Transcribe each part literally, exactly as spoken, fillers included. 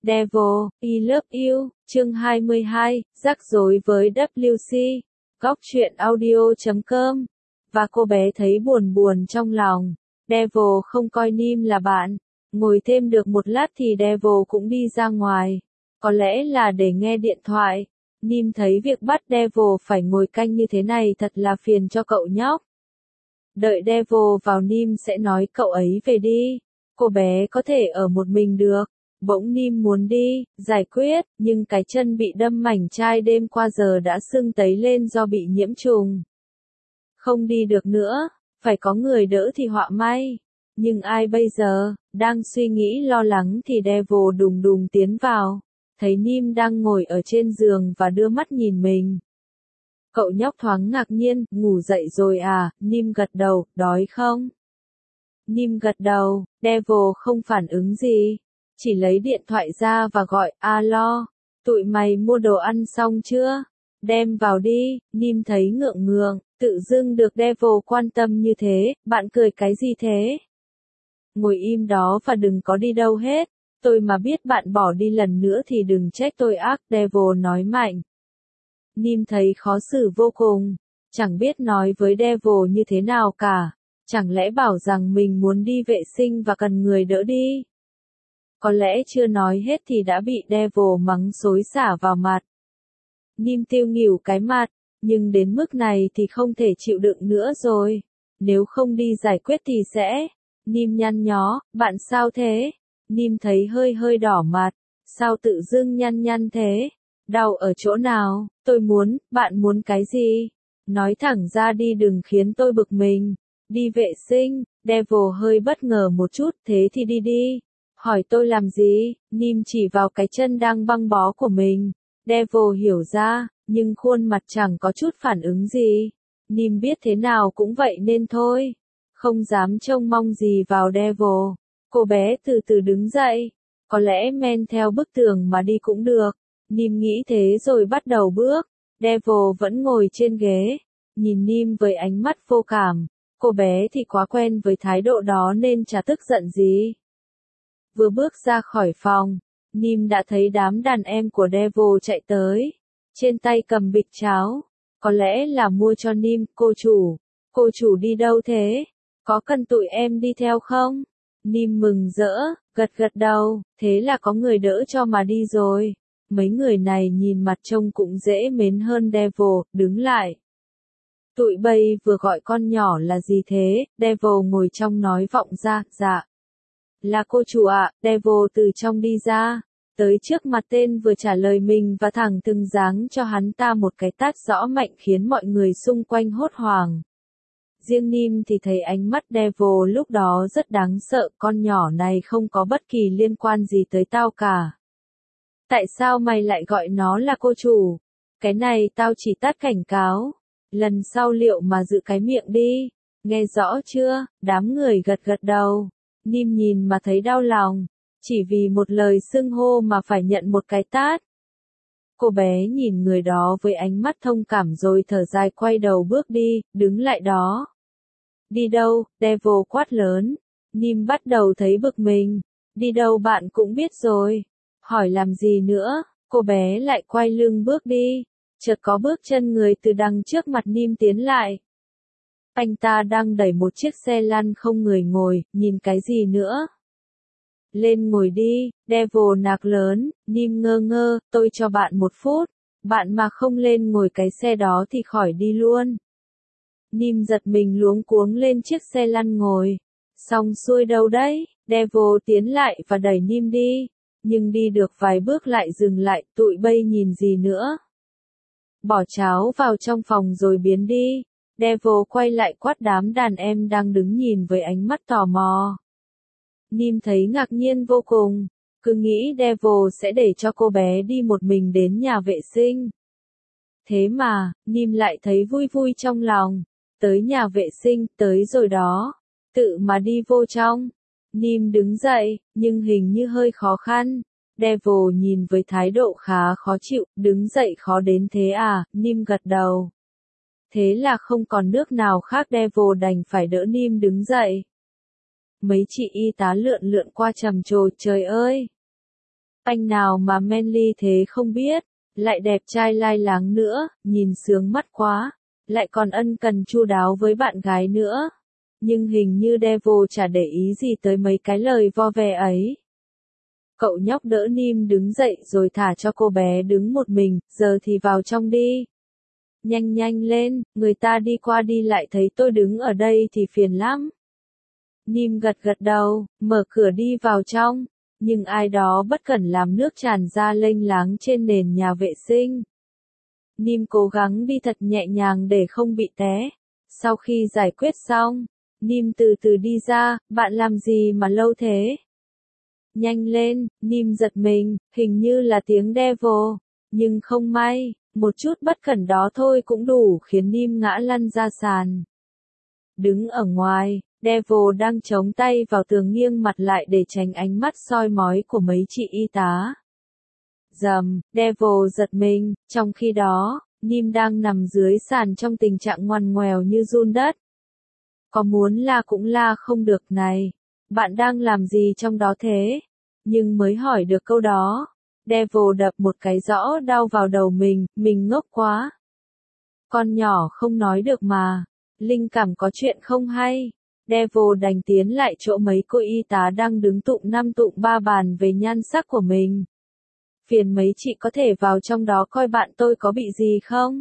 Devil, I Love You, chương hai mươi hai, rắc rối với W C, góc truyện audio chấm com. Và cô bé thấy buồn buồn trong lòng. Devil không coi Nim là bạn. Ngồi thêm được một lát thì Devil cũng đi ra ngoài. Có lẽ là để nghe điện thoại. Nim thấy việc bắt Devil phải ngồi canh như thế này thật là phiền cho cậu nhóc. Đợi Devil vào Nim sẽ nói cậu ấy về đi. Cô bé có thể ở một mình được. Bỗng Nim muốn đi, giải quyết, nhưng cái chân bị đâm mảnh chai đêm qua giờ đã sưng tấy lên do bị nhiễm trùng. Không đi được nữa, phải có người đỡ thì họa may. Nhưng ai bây giờ, đang suy nghĩ lo lắng thì Devil đùng đùng tiến vào. Thấy Nim đang ngồi ở trên giường và đưa mắt nhìn mình. Cậu nhóc thoáng ngạc nhiên, ngủ dậy rồi à, Nim gật đầu, đói không? Nim gật đầu, Devil không phản ứng gì. Chỉ lấy điện thoại ra và gọi, alo, tụi mày mua đồ ăn xong chưa? Đem vào đi, Nim thấy ngượng ngượng, tự dưng được Devil quan tâm như thế, bạn cười cái gì thế? Ngồi im đó và đừng có đi đâu hết, tôi mà biết bạn bỏ đi lần nữa thì đừng trách tôi ác, Devil nói mạnh. Nim thấy khó xử vô cùng, chẳng biết nói với Devil như thế nào cả, chẳng lẽ bảo rằng mình muốn đi vệ sinh và cần người đỡ đi? Có lẽ chưa nói hết thì đã bị Devil mắng xối xả vào mặt. Nim tiêu nghỉu cái mặt, nhưng đến mức này thì không thể chịu đựng nữa rồi. Nếu không đi giải quyết thì sẽ... Nim nhăn nhó, bạn sao thế? Nim thấy hơi hơi đỏ mặt, sao tự dưng nhăn nhăn thế? Đau ở chỗ nào? Tôi muốn, bạn muốn cái gì? Nói thẳng ra đi đừng khiến tôi bực mình. Đi vệ sinh, Devil hơi bất ngờ một chút, thế thì đi đi. Hỏi tôi làm gì? Nim chỉ vào cái chân đang băng bó của mình. Devil hiểu ra, nhưng khuôn mặt chẳng có chút phản ứng gì. Nim biết thế nào cũng vậy nên thôi. Không dám trông mong gì vào Devil. Cô bé từ từ đứng dậy. Có lẽ men theo bức tường mà đi cũng được. Nim nghĩ thế rồi bắt đầu bước. Devil vẫn ngồi trên ghế. Nhìn Nim với ánh mắt vô cảm. Cô bé thì quá quen với thái độ đó nên chả tức giận gì. Vừa bước ra khỏi phòng, Nim đã thấy đám đàn em của Devil chạy tới. Trên tay cầm bịch cháo. Có lẽ là mua cho Nim, cô chủ. Cô chủ đi đâu thế? Có cần tụi em đi theo không? Nim mừng rỡ, gật gật đầu, thế là có người đỡ cho mà đi rồi. Mấy người này nhìn mặt trông cũng dễ mến hơn Devil, đứng lại. Tụi bay vừa gọi con nhỏ là gì thế? Devil ngồi trong nói vọng ra, dạ. Là cô chủ ạ, Devil từ trong đi ra. Tới trước mặt tên vừa trả lời mình và thẳng thừng giáng cho hắn ta một cái tát rõ mạnh khiến mọi người xung quanh hốt hoảng. Riêng Nim thì thấy ánh mắt Devil lúc đó rất đáng sợ, con nhỏ này không có bất kỳ liên quan gì tới tao cả. Tại sao mày lại gọi nó là cô chủ? Cái này tao chỉ tát cảnh cáo. Lần sau liệu mà giữ cái miệng đi. Nghe rõ chưa? Đám người gật gật đầu. Nim nhìn mà thấy đau lòng. Chỉ vì một lời xưng hô mà phải nhận một cái tát. Cô bé nhìn người đó với ánh mắt thông cảm rồi thở dài quay đầu bước đi, đứng lại đó. Đi đâu? Devil quát lớn. Nim bắt đầu thấy bực mình. Đi đâu bạn cũng biết rồi. Hỏi làm gì nữa? Cô bé lại quay lưng bước đi. Chợt có bước chân người từ đằng trước mặt Nim tiến lại. Anh ta đang đẩy một chiếc xe lăn không người ngồi, nhìn cái gì nữa? Lên ngồi đi, Devil nạt lớn, Nim ngơ ngơ, tôi cho bạn một phút. Bạn mà không lên ngồi cái xe đó thì khỏi đi luôn. Nim giật mình luống cuống lên chiếc xe lăn ngồi. Xong xuôi đâu đấy? Devil tiến lại và đẩy Nim đi. Nhưng đi được vài bước lại dừng lại, tụi bay nhìn gì nữa? Bỏ cháo vào trong phòng rồi biến đi. Devil quay lại quát đám đàn em đang đứng nhìn với ánh mắt tò mò. Nim thấy ngạc nhiên vô cùng. Cứ nghĩ Devil sẽ để cho cô bé đi một mình đến nhà vệ sinh. Thế mà, Nim lại thấy vui vui trong lòng. Tới nhà vệ sinh, tới rồi đó. Tự mà đi vô trong. Nim đứng dậy, nhưng hình như hơi khó khăn. Devil nhìn với thái độ khá khó chịu, đứng dậy khó đến thế à, Nim gật đầu. Thế là không còn nước nào khác, Devil đành phải đỡ Nim đứng dậy. Mấy chị y tá lượn lượn qua trầm trồ, trời ơi! Anh nào mà manly thế không biết, lại đẹp trai lai láng nữa, nhìn sướng mắt quá, lại còn ân cần chu đáo với bạn gái nữa. Nhưng hình như Devil chả để ý gì tới mấy cái lời vo ve ấy. Cậu nhóc đỡ Nim đứng dậy rồi thả cho cô bé đứng một mình, giờ thì vào trong đi. Nhanh nhanh lên, người ta đi qua đi lại thấy tôi đứng ở đây thì phiền lắm. Nim gật gật đầu, mở cửa đi vào trong, nhưng ai đó bất cẩn làm nước tràn ra lênh láng trên nền nhà vệ sinh. Nim cố gắng đi thật nhẹ nhàng để không bị té. Sau khi giải quyết xong, Nim từ từ đi ra, bạn làm gì mà lâu thế? Nhanh lên, Nim giật mình, hình như là tiếng Devil, nhưng không may, một chút bất cẩn đó thôi cũng đủ khiến Nim ngã lăn ra sàn. Đứng ở ngoài, Devil đang chống tay vào tường nghiêng mặt lại để tránh ánh mắt soi mói của mấy chị y tá. Dầm, Devil giật mình, trong khi đó, Nim đang nằm dưới sàn trong tình trạng ngoằn ngoèo như giun đất. Có muốn la cũng la không được này. Bạn đang làm gì trong đó thế? Nhưng mới hỏi được câu đó, Devil đập một cái rõ đau vào đầu mình, mình ngốc quá. Con nhỏ không nói được mà. Linh cảm có chuyện không hay. Devil đành tiến lại chỗ mấy cô y tá đang đứng tụng năm tụng ba bàn về nhan sắc của mình. Phiền mấy chị có thể vào trong đó coi bạn tôi có bị gì không?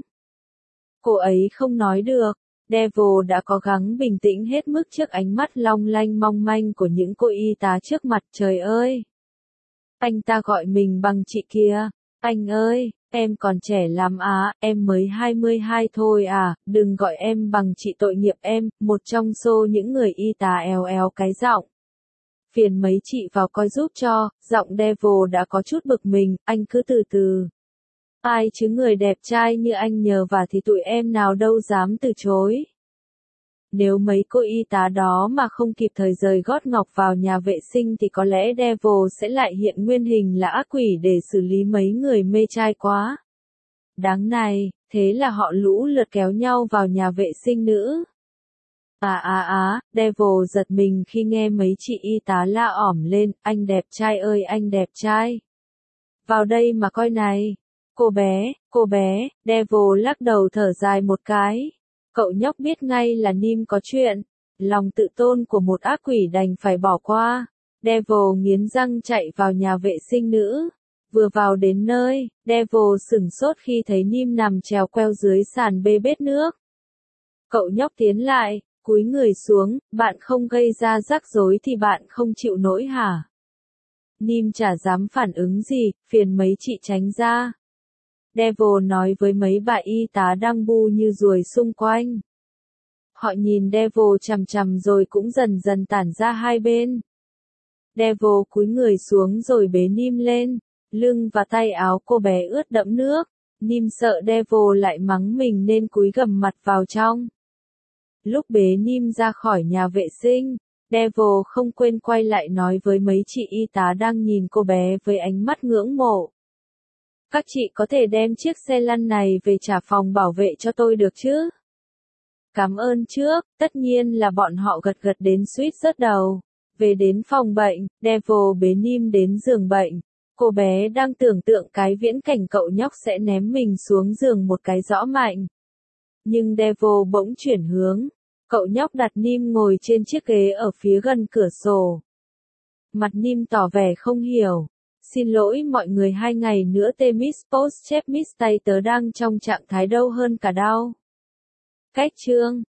Cô ấy không nói được. Devil đã cố gắng bình tĩnh hết mức trước ánh mắt long lanh mong manh của những cô y tá trước mặt. Trời ơi! Anh ta gọi mình bằng chị kia. Anh ơi, em còn trẻ lắm á, em mới hai mươi hai thôi à, đừng gọi em bằng chị tội nghiệp em. Một trong số những người y tá éo éo cái giọng. Phiền mấy chị vào coi giúp cho. Giọng Devil đã có chút bực mình, anh cứ từ từ. Ai chứ người đẹp trai như anh nhờ vả thì tụi em nào đâu dám từ chối. Nếu mấy cô y tá đó mà không kịp thời rời gót ngọc vào nhà vệ sinh thì có lẽ Devil sẽ lại hiện nguyên hình là ác quỷ để xử lý mấy người mê trai quá. Đáng này, thế là họ lũ lượt kéo nhau vào nhà vệ sinh nữ. À à à, Devil giật mình khi nghe mấy chị y tá la ỏm lên, anh đẹp trai ơi anh đẹp trai. Vào đây mà coi này. Cô bé, cô bé, Devil lắc đầu thở dài một cái. Cậu nhóc biết ngay là Nim có chuyện. Lòng tự tôn của một ác quỷ đành phải bỏ qua. Devil nghiến răng chạy vào nhà vệ sinh nữ. Vừa vào đến nơi, Devil sửng sốt khi thấy Nim nằm trèo queo dưới sàn bê bết nước. Cậu nhóc tiến lại, cúi người xuống, bạn không gây ra rắc rối thì bạn không chịu nổi hả? Nim chả dám phản ứng gì, phiền mấy chị tránh ra. Devil nói với mấy bà y tá đang bu như ruồi xung quanh. Họ nhìn Devil chằm chằm rồi cũng dần dần tản ra hai bên. Devil cúi người xuống rồi bế Nim lên, lưng và tay áo cô bé ướt đẫm nước. Nim sợ Devil lại mắng mình nên cúi gằm mặt vào trong. Lúc bế Nim ra khỏi nhà vệ sinh, Devil không quên quay lại nói với mấy chị y tá đang nhìn cô bé với ánh mắt ngưỡng mộ. Các chị có thể đem chiếc xe lăn này về trả phòng bảo vệ cho tôi được chứ? Cảm ơn trước, tất nhiên là bọn họ gật gật đến suýt rớt đầu. Về đến phòng bệnh, Devil bế Nim đến giường bệnh. Cô bé đang tưởng tượng cái viễn cảnh cậu nhóc sẽ ném mình xuống giường một cái rõ mạnh. Nhưng Devil bỗng chuyển hướng. Cậu nhóc đặt Nim ngồi trên chiếc ghế ở phía gần cửa sổ. Mặt Nim tỏ vẻ không hiểu. Xin lỗi mọi người, hai ngày nữa Temis Post chép Miss tay tớ đang trong trạng thái đau hơn cả đau. Cách chương